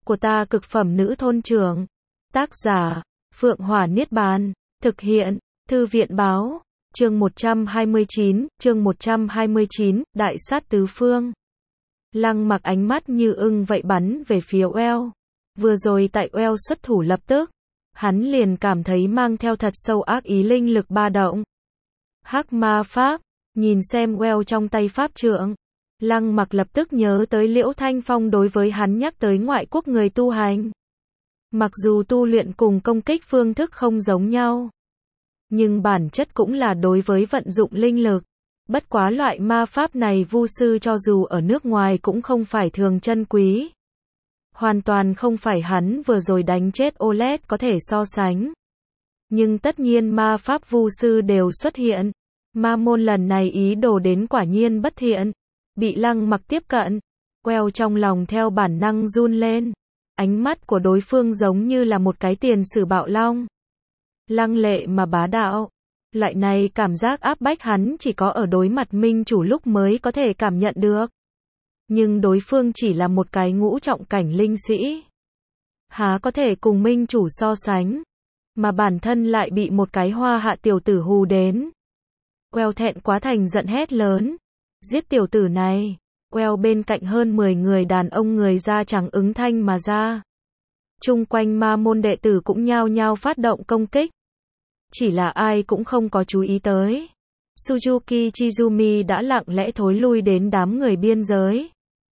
của ta cực phẩm nữ thôn trưởng. Tác giả, Phượng Hỏa Niết Bàn. Thực hiện, Thư viện báo. Chương 129, Đại sát tứ phương. Lăng Mặc ánh mắt như ưng vậy bắn về phía Well. Vừa rồi tại Well xuất thủ lập tức, hắn liền cảm thấy mang theo thật sâu ác ý linh lực ba động. Hắc ma pháp, nhìn xem Well trong tay pháp trượng. Lăng Mặc lập tức nhớ tới Liễu Thanh Phong đối với hắn nhắc tới ngoại quốc người tu hành. Mặc dù tu luyện cùng công kích phương thức không giống nhau, nhưng bản chất cũng là đối với vận dụng linh lực. Bất quá loại ma pháp này vu sư cho dù ở nước ngoài cũng không phải thường chân quý. Hoàn toàn không phải hắn vừa rồi đánh chết Olet có thể so sánh. Nhưng tất nhiên ma pháp vu sư đều xuất hiện. Ma môn lần này ý đồ đến quả nhiên bất thiện. Bị Lăng Mặc tiếp cận. Well trong lòng theo bản năng run lên. Ánh mắt của đối phương giống như là một cái tiền sử bạo long. Lăng lệ mà bá đạo. Loại này cảm giác áp bách hắn chỉ có ở đối mặt minh chủ lúc mới có thể cảm nhận được. Nhưng đối phương chỉ là một cái ngũ trọng cảnh linh sĩ. Há có thể cùng minh chủ so sánh. Mà bản thân lại bị một cái hoa hạ tiểu tử hù đến. Well thẹn quá thành giận hét lớn. Giết tiểu tử này. Well bên cạnh hơn 10 người đàn ông người da trắng ứng thanh mà ra. Chung quanh ma môn đệ tử cũng nhao nhao phát động công kích. Chỉ là ai cũng không có chú ý tới. Suzuki Chizumi đã lặng lẽ thối lui đến đám người biên giới.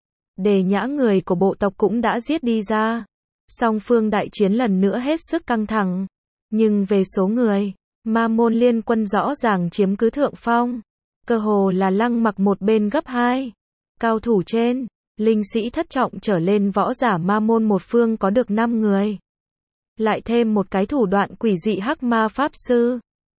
Đề nhã người của bộ tộc cũng đã giết đi ra. Song phương đại chiến lần nữa hết sức căng thẳng. Nhưng về số người, ma môn liên quân rõ ràng chiếm cứ thượng phong. Cơ hồ là Lăng Mặc một bên gấp 2. Cao thủ trên, linh sĩ thất trọng trở lên võ giả ma môn một phương có được 5 người. Lại thêm một cái thủ đoạn quỷ dị hắc ma pháp sư.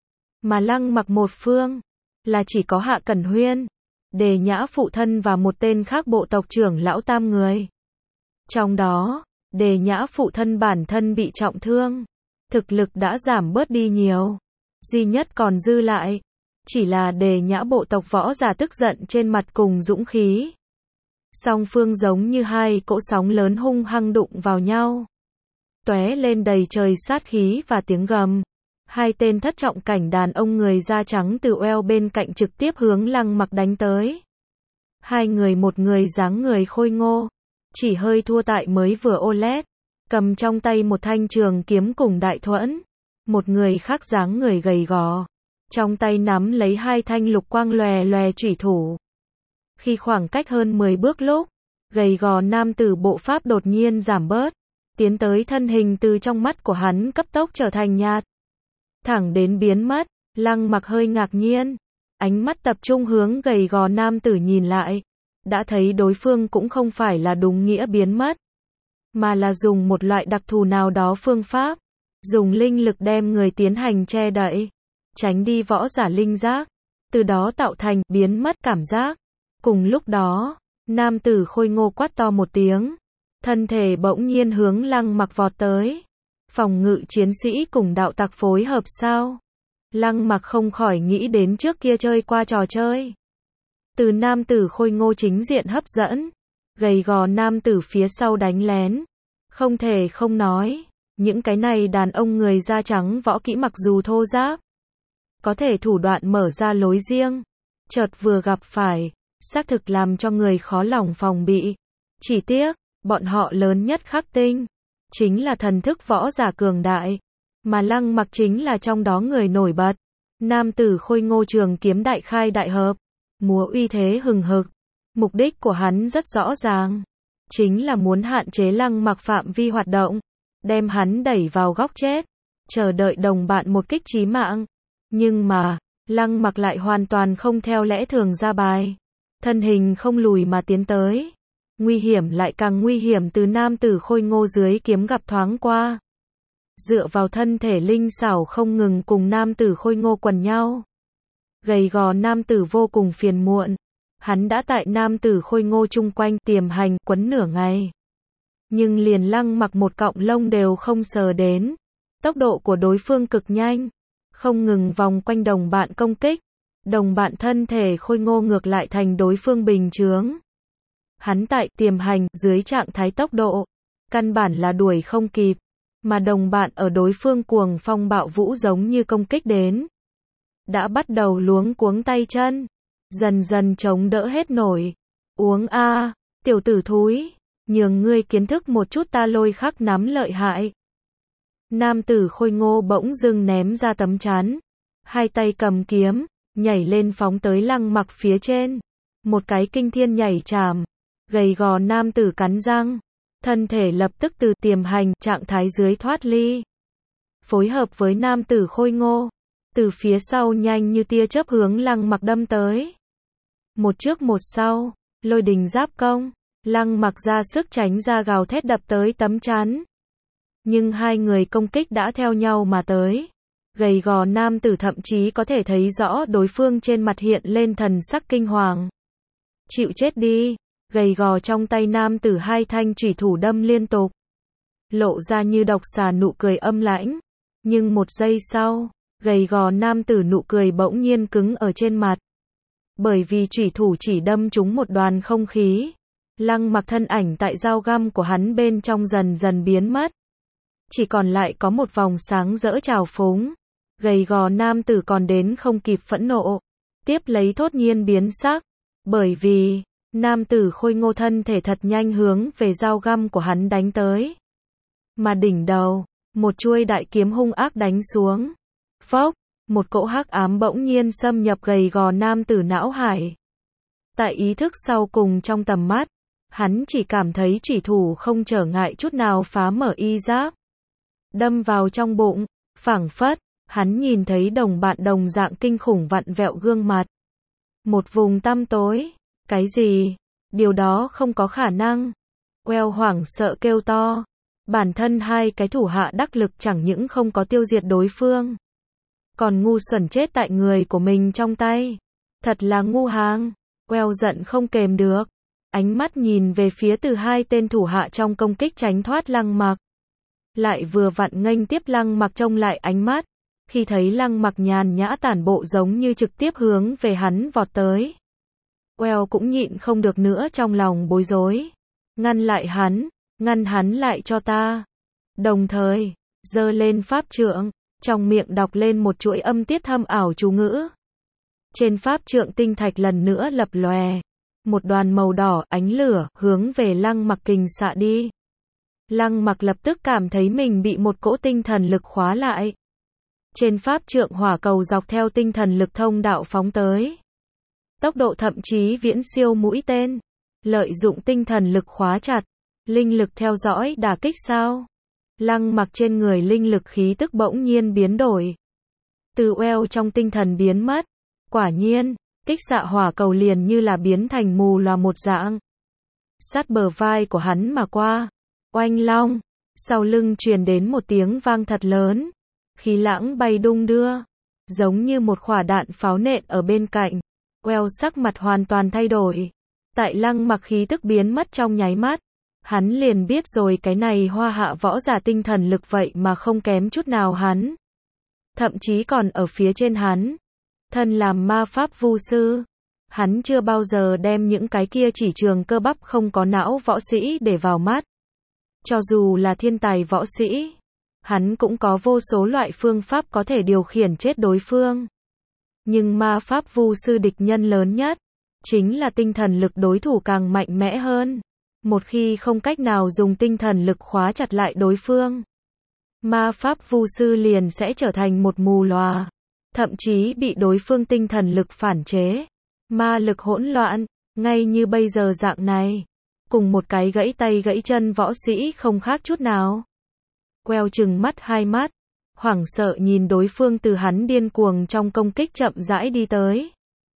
Mà Lăng Mặc một phương, là chỉ có Hạ Cẩn Huyên, Đề nhã phụ thân và một tên khác bộ tộc trưởng lão 3 người. Trong đó, Đề nhã phụ thân bản thân bị trọng thương. Thực lực đã giảm bớt đi nhiều. Duy nhất còn dư lại, chỉ là Đề nhã bộ tộc võ giả tức giận trên mặt cùng dũng khí. Song phương giống như hai cỗ sóng lớn hung hăng đụng vào nhau. Tóe lên đầy trời sát khí và tiếng gầm. Hai tên thất trọng cảnh đàn ông người da trắng từ Well bên cạnh trực tiếp hướng Lăng Mặc đánh tới. Hai người, một người dáng người khôi ngô, chỉ hơi thua tại mới vừa Olet, cầm trong tay một thanh trường kiếm cùng đại thuẫn. Một người khác dáng người gầy gò, trong tay nắm lấy hai thanh lục quang lòe lòe chủy thủ. Khi khoảng cách hơn 10 bước lúc, gầy gò nam tử bộ pháp đột nhiên giảm bớt, tiến tới thân hình từ trong mắt của hắn cấp tốc trở thành nhạt. Thẳng đến biến mất, Lăng Mặc hơi ngạc nhiên, ánh mắt tập trung hướng gầy gò nam tử nhìn lại, đã thấy đối phương cũng không phải là đúng nghĩa biến mất, mà là dùng một loại đặc thù nào đó phương pháp, dùng linh lực đem người tiến hành che đậy, tránh đi võ giả linh giác, từ đó tạo thành biến mất cảm giác. Cùng lúc đó, nam tử khôi ngô quát to một tiếng, thân thể bỗng nhiên hướng Lăng Mặc vọt tới. Phòng ngự chiến sĩ cùng đạo tặc phối hợp sao? Lăng Mặc không khỏi nghĩ đến trước kia chơi qua trò chơi. Từ nam tử khôi ngô chính diện hấp dẫn, gầy gò nam tử phía sau đánh lén. Không thể không nói, những cái này đàn ông người da trắng võ kỹ mặc dù thô ráp, có thể thủ đoạn mở ra lối riêng. Chợt vừa gặp phải, xác thực làm cho người khó lòng phòng bị. Chỉ tiếc, bọn họ lớn nhất khắc tinh, chính là thần thức võ giả cường đại, mà Lăng Mặc chính là trong đó người nổi bật. Nam tử khôi ngô trường kiếm đại khai đại hợp, múa uy thế hừng hực. Mục đích của hắn rất rõ ràng, chính là muốn hạn chế Lăng Mặc phạm vi hoạt động, đem hắn đẩy vào góc chết, chờ đợi đồng bạn một kích chí mạng. Nhưng mà, Lăng Mặc lại hoàn toàn không theo lẽ thường ra bài, thân hình không lùi mà tiến tới. Nguy hiểm lại càng nguy hiểm từ nam tử khôi ngô dưới kiếm gặp thoáng qua. Dựa vào thân thể linh xảo không ngừng cùng nam tử khôi ngô quần nhau. Gầy gò nam tử vô cùng phiền muộn. Hắn đã tại nam tử khôi ngô chung quanh tiềm hành quấn nửa ngày. Nhưng liền Lăng Mặc một cọng lông đều không sờ đến. Tốc độ của đối phương cực nhanh, không ngừng vòng quanh đồng bạn công kích. Đồng bạn thân thể khôi ngô ngược lại thành đối phương bình chướng. Hắn tại tiềm hành dưới trạng thái tốc độ, căn bản là đuổi không kịp, mà đồng bạn ở đối phương cuồng phong bạo vũ giống như công kích đến. Đã bắt đầu luống cuống tay chân, dần dần chống đỡ hết nổi. Uống a, tiểu tử thúi, nhường ngươi kiến thức một chút ta lôi khắc nắm lợi hại. Nam tử khôi ngô bỗng dưng ném ra tấm chắn, hai tay cầm kiếm, nhảy lên phóng tới Lăng Mặc phía trên. Một cái kinh thiên nhảy chàm, gầy gò nam tử cắn răng, thân thể lập tức từ tiềm hành trạng thái dưới thoát ly. Phối hợp với nam tử khôi ngô, từ phía sau nhanh như tia chớp hướng Lăng Mặc đâm tới. Một trước một sau, lôi đình giáp công, Lăng Mặc ra sức tránh ra gào thét đập tới tấm chắn. Nhưng hai người công kích đã theo nhau mà tới. Gầy gò nam tử thậm chí có thể thấy rõ đối phương trên mặt hiện lên thần sắc kinh hoàng. Chịu chết đi, gầy gò trong tay nam tử hai thanh chủy thủ đâm liên tục. Lộ ra như độc xà nụ cười âm lãnh. Nhưng một giây sau, gầy gò nam tử nụ cười bỗng nhiên cứng ở trên mặt. Bởi vì chủy thủ chỉ đâm trúng một đoàn không khí. Lăng Mặc thân ảnh tại dao găm của hắn bên trong dần dần biến mất. Chỉ còn lại có một vòng sáng rỡ trào phúng. Gầy gò nam tử còn đến không kịp phẫn nộ. Tiếp lấy thốt nhiên biến sắc. Bởi vì, nam tử khôi ngô thân thể thật nhanh hướng về dao găm của hắn đánh tới. Mà đỉnh đầu, một chuôi đại kiếm hung ác đánh xuống. Phốc, một cỗ hắc ám bỗng nhiên xâm nhập gầy gò nam tử não hải. Tại ý thức sau cùng trong tầm mắt, hắn chỉ cảm thấy chủy thủ không trở ngại chút nào phá mở y giáp. Đâm vào trong bụng, phảng phất, hắn nhìn thấy đồng bạn đồng dạng kinh khủng vặn vẹo gương mặt. Một vùng tăm tối, cái gì? Điều đó không có khả năng. Queo hoảng sợ kêu to. Bản thân hai cái thủ hạ đắc lực chẳng những không có tiêu diệt đối phương, còn ngu xuẩn chết tại người của mình trong tay. Thật là ngu hàng. Queo giận không kềm được. Ánh mắt nhìn về phía từ hai tên thủ hạ trong công kích tránh thoát Lăng Mặc. Lại vừa vặn nghênh tiếp Lăng Mặc trông lại ánh mắt. Khi thấy Lăng Mặc nhàn nhã tản bộ giống như trực tiếp hướng về hắn vọt tới. Queo cũng nhịn không được nữa trong lòng bối rối. Ngăn lại hắn, ngăn hắn lại cho ta. Đồng thời, giơ lên pháp trượng, trong miệng đọc lên một chuỗi âm tiết thâm ảo chú ngữ. Trên pháp trượng tinh thạch lần nữa lập lòe. Một đoàn màu đỏ ánh lửa hướng về Lăng Mặc kình xạ đi. Lăng Mặc lập tức cảm thấy mình bị một cỗ tinh thần lực khóa lại. Trên pháp trượng hỏa cầu dọc theo tinh thần lực thông đạo phóng tới. Tốc độ thậm chí viễn siêu mũi tên. Lợi dụng tinh thần lực khóa chặt. Linh lực theo dõi đả kích sao? Lăng Mặc trên người linh lực khí tức bỗng nhiên biến đổi. Từ oeo trong tinh thần biến mất. Quả nhiên, kích xạ hỏa cầu liền như là biến thành mù loà một dạng. Sát bờ vai của hắn mà qua. Oanh long. Sau lưng truyền đến một tiếng vang thật lớn. Khí lãng bay đung đưa. Giống như một quả đạn pháo nện ở bên cạnh. Oeo sắc mặt hoàn toàn thay đổi. Tại Lăng Mặc khí tức biến mất trong nháy mắt. Hắn liền biết rồi cái này hoa hạ võ giả tinh thần lực vậy mà không kém chút nào hắn. Thậm chí còn ở phía trên hắn. Thân làm ma pháp vu sư. Hắn chưa bao giờ đem những cái kia chỉ trường cơ bắp không có não võ sĩ để vào mắt. Cho dù là thiên tài võ sĩ, hắn cũng có vô số loại phương pháp có thể điều khiển chết đối phương. Nhưng ma pháp vu sư địch nhân lớn nhất, chính là tinh thần lực đối thủ càng mạnh mẽ hơn. Một khi không cách nào dùng tinh thần lực khóa chặt lại đối phương, ma pháp vu sư liền sẽ trở thành một mù lòa. Thậm chí bị đối phương tinh thần lực phản chế. Ma lực hỗn loạn, ngay như bây giờ dạng này. Cùng một cái gãy tay gãy chân võ sĩ không khác chút nào. Queo trừng mắt hai mắt, hoảng sợ nhìn đối phương từ hắn điên cuồng trong công kích chậm rãi đi tới.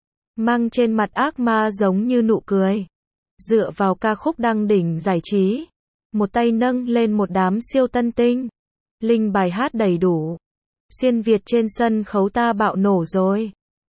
Mang trên mặt ác ma giống như nụ cười. Dựa vào ca khúc đăng đỉnh giải trí. Một tay nâng lên một đám siêu tân tinh. Linh bài hát đầy đủ. Xuyên Việt trên sân khấu ta bạo nổ rồi.